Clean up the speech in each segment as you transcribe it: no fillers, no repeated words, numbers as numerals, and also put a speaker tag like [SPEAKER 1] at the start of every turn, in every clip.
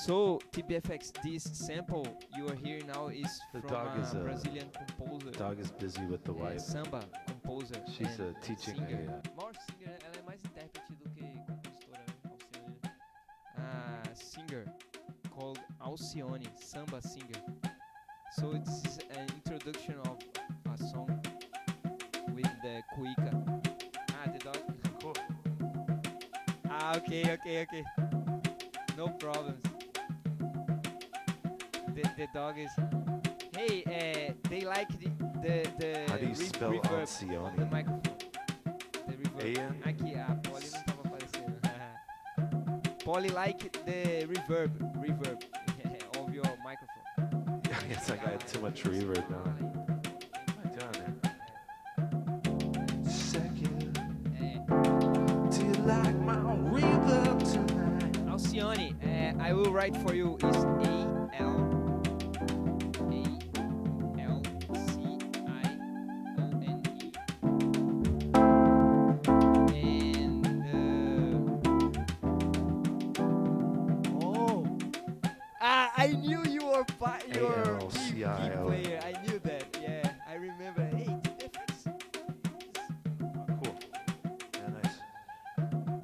[SPEAKER 1] So TBFX, this sample you are hearing now is
[SPEAKER 2] The
[SPEAKER 1] from
[SPEAKER 2] dog is
[SPEAKER 1] a
[SPEAKER 2] a-
[SPEAKER 1] Brazilian composer,
[SPEAKER 2] Dog is busy with the wife.
[SPEAKER 1] samba composer.
[SPEAKER 2] She's
[SPEAKER 1] and
[SPEAKER 2] teaching
[SPEAKER 1] singer.
[SPEAKER 3] Maior singer, ela é mais intérprete do que compositora, né? Alcione.
[SPEAKER 1] A singer called Alcione, samba singer. So this is an introduction of a song with the cuica. The dog.
[SPEAKER 2] Cool.
[SPEAKER 1] Okay. No problems. The dog is. Hey, they like the
[SPEAKER 2] How do you spell
[SPEAKER 1] reverb on the
[SPEAKER 2] Alcione?
[SPEAKER 1] microphone. The reverb.
[SPEAKER 2] A-N?
[SPEAKER 1] Aqui, a Polly não tava aparecendo. Polly like the reverb of your microphone.
[SPEAKER 2] Yes, I got too much reverb now. What am I doing there? Second. Do you like my reverb tonight?
[SPEAKER 1] Alcione, I will write for you is I knew you were your key
[SPEAKER 2] A-L-C-I-O.
[SPEAKER 1] player. I knew that. Yeah, I remember. Hey, TBFX.
[SPEAKER 2] Cool. Yeah, nice.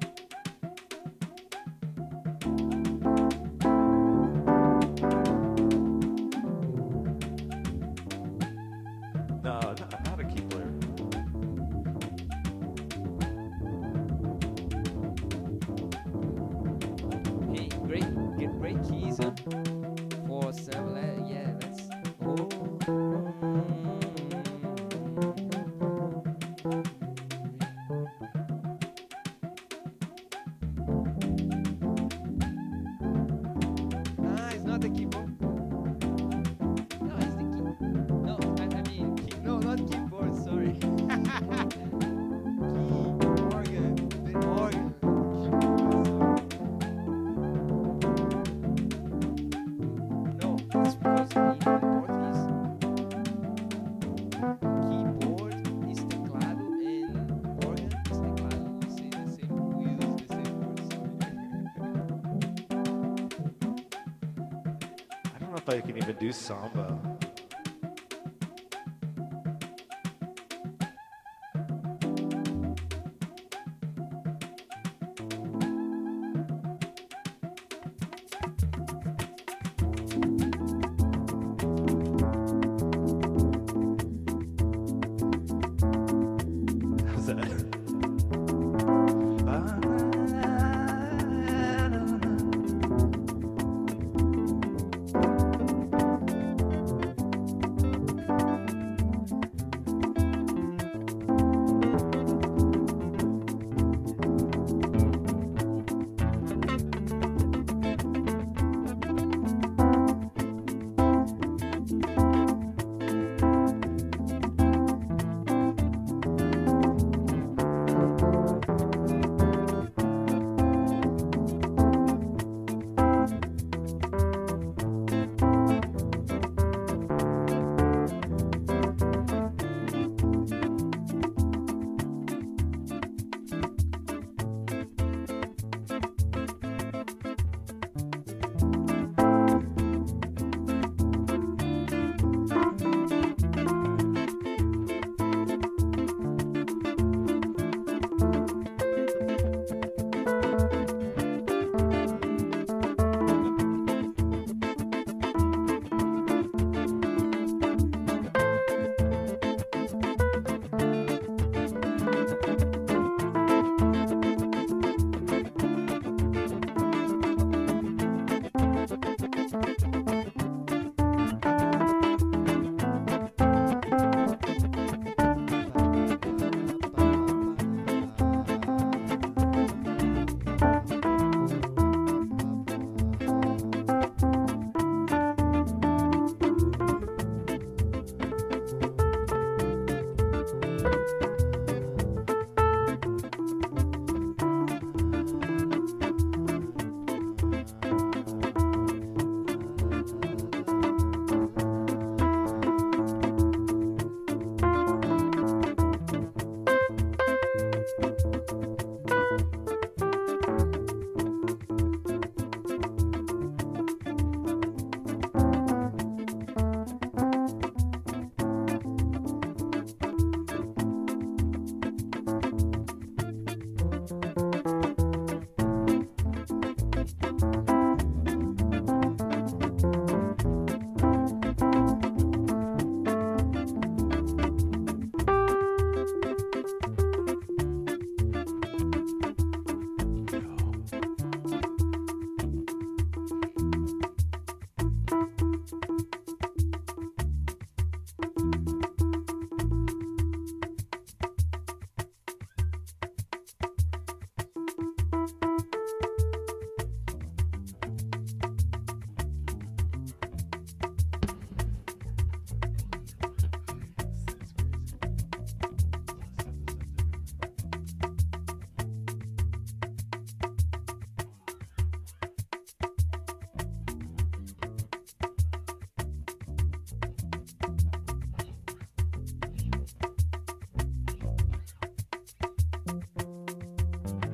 [SPEAKER 2] No, I'm not a key player.
[SPEAKER 1] Hey, great keys, huh? For sample, yeah, let's go. It's not the keyboard. No, it's the key. No, I mean, no, not keyboard. Sorry. Key organ, the organ. No, it's because in Portuguese, keyboard is teclado and organ is teclado. We say the same. We use the same words.
[SPEAKER 2] I don't know if I can even do samba. How's that?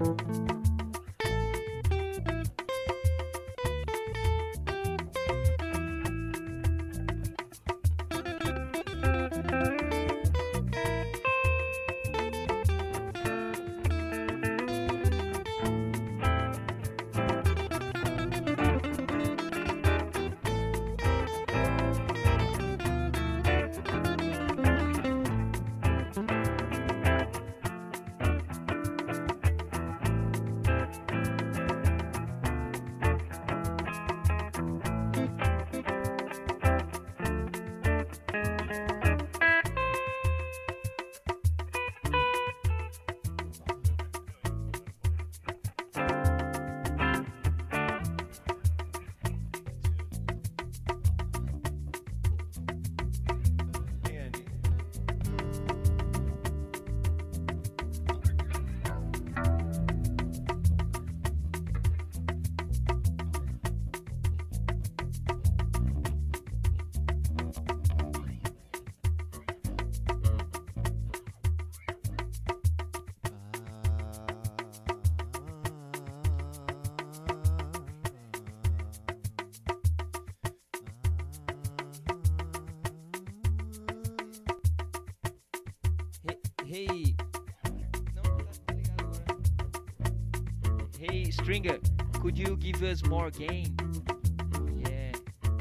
[SPEAKER 1] Hey, não, tá ligado agora. Hey, Stringer, could you give us more gain? Yeah.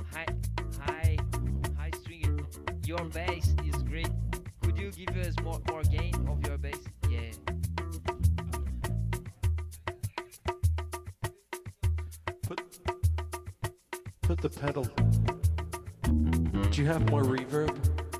[SPEAKER 1] Hi, Stringer. Your bass is great. Could you give us more gain of your bass? Yeah.
[SPEAKER 2] Put the pedal. Do you have more reverb?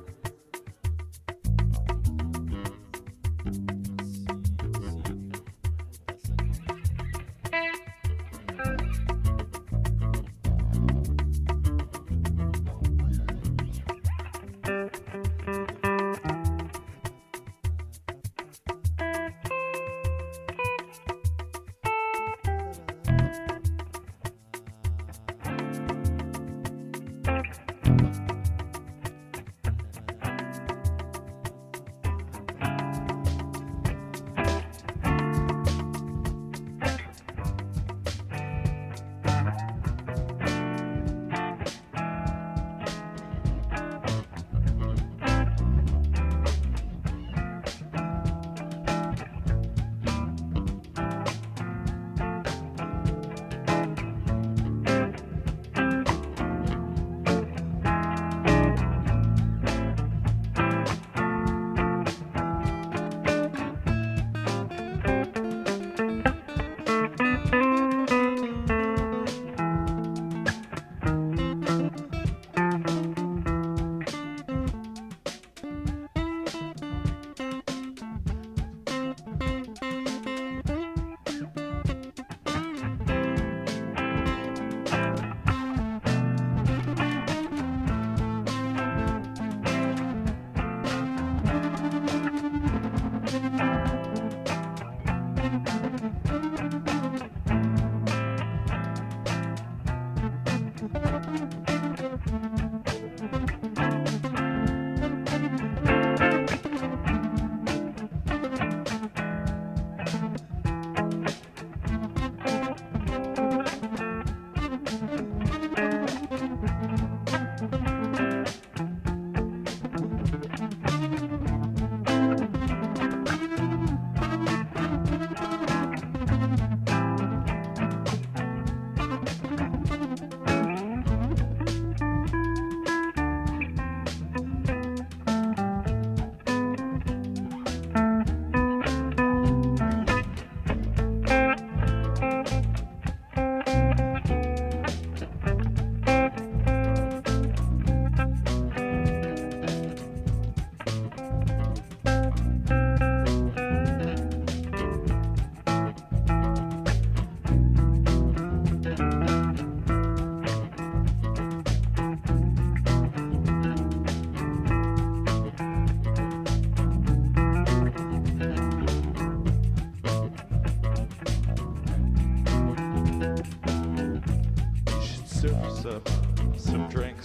[SPEAKER 2] Some drinks.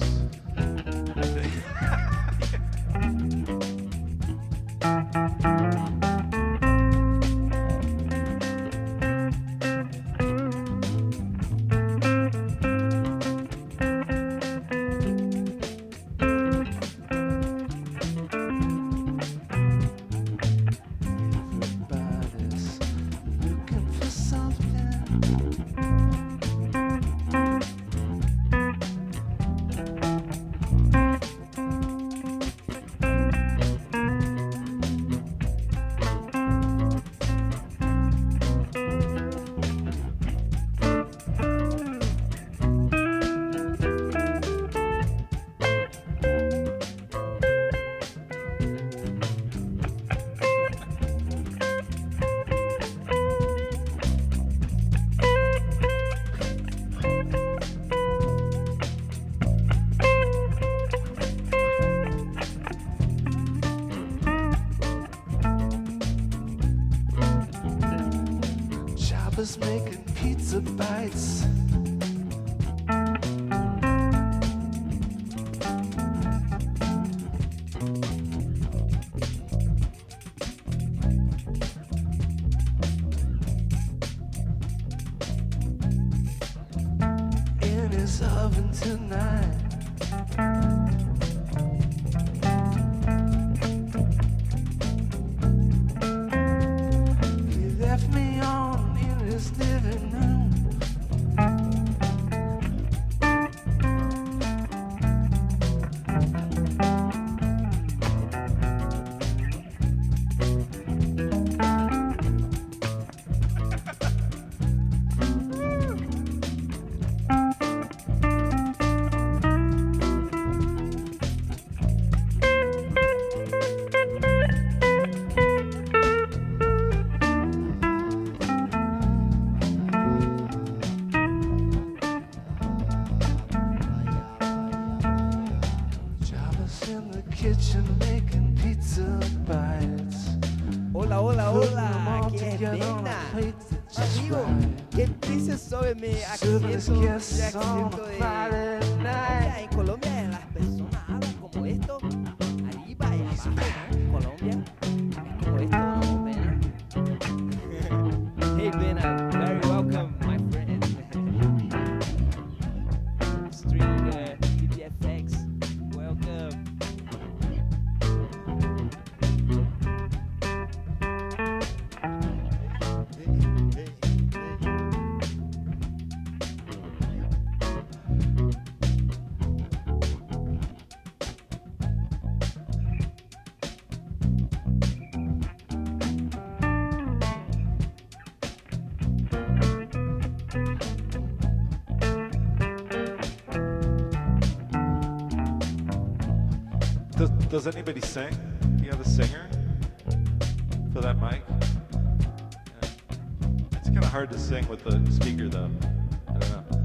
[SPEAKER 2] Java's making pizza bites. In his oven tonight. He left me on in his living room. Java's in the kitchen making pizza bites.
[SPEAKER 1] Hola, hola,
[SPEAKER 2] Putting them
[SPEAKER 1] hola,
[SPEAKER 2] all
[SPEAKER 1] que
[SPEAKER 2] together on a
[SPEAKER 1] pena.
[SPEAKER 2] plate that's just
[SPEAKER 1] Amigo,
[SPEAKER 2] right.
[SPEAKER 1] ¿qué dices sobre mi
[SPEAKER 2] Serving his
[SPEAKER 1] acento,
[SPEAKER 2] guests on a Friday
[SPEAKER 1] Colombia?
[SPEAKER 2] night.
[SPEAKER 1] En Colombia las personas hablan como esto, arriba y abajo, ¿no? Colombia es como esto, ¿no, Bena? Hey, Bena, very welcome, my friend. Stream PPFX, welcome.
[SPEAKER 2] Does anybody sing? Do you have a singer for that mic? Yeah. It's kind of hard to sing with the speaker, though. I don't know.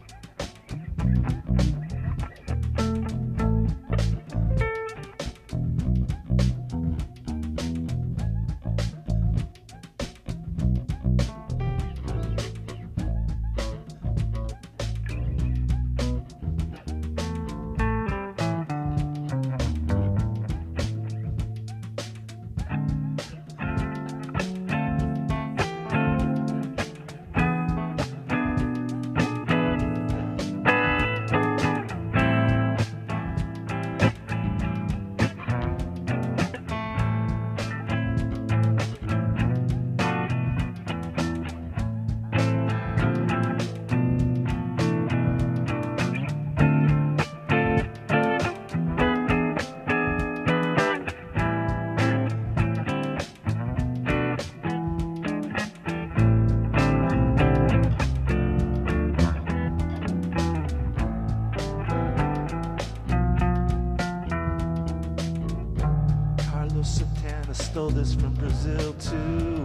[SPEAKER 2] Carlos Santana stole this from Brazil too.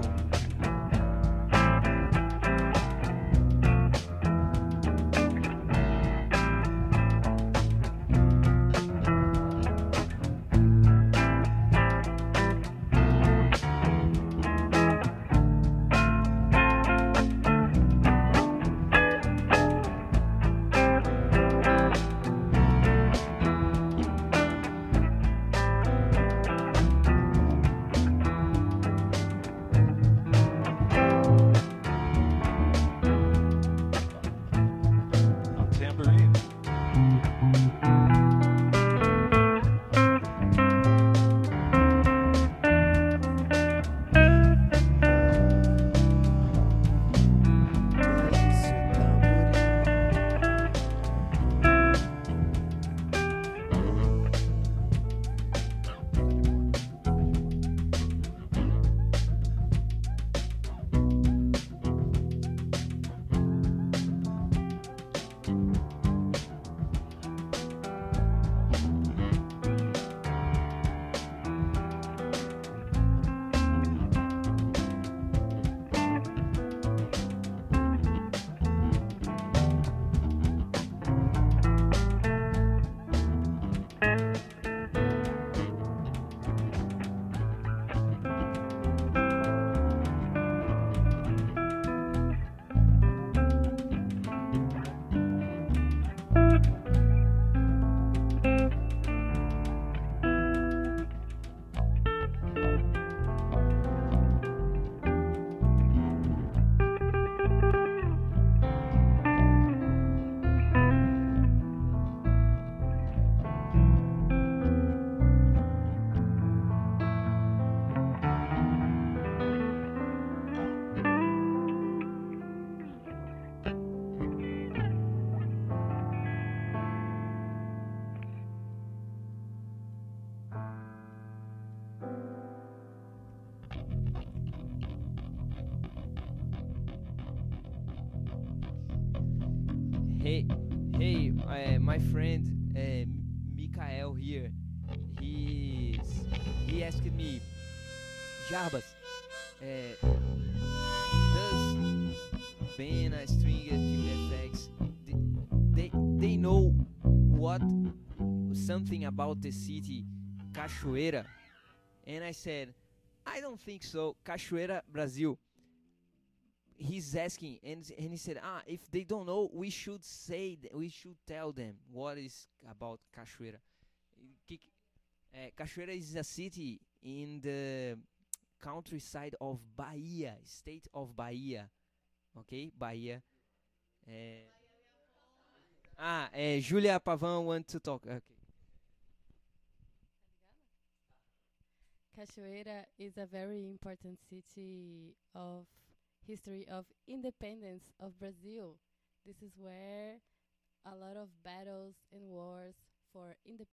[SPEAKER 1] my friend Mikael here, he's he asked me, Jarbas, uh, does being a string FX, they know what something about the city Cachoeira? And I said, I don't think so. Cachoeira, Brazil. He's asking, and he said, if they don't know, we should we should tell them what is about Cachoeira. Cachoeira is a city in the countryside of Bahia, state of Bahia. Okay, Bahia. Uh, Julia Pavan want to talk. Okay.
[SPEAKER 4] Cachoeira is a very important city of history of independence of Brazil. This is where a lot of battles and wars for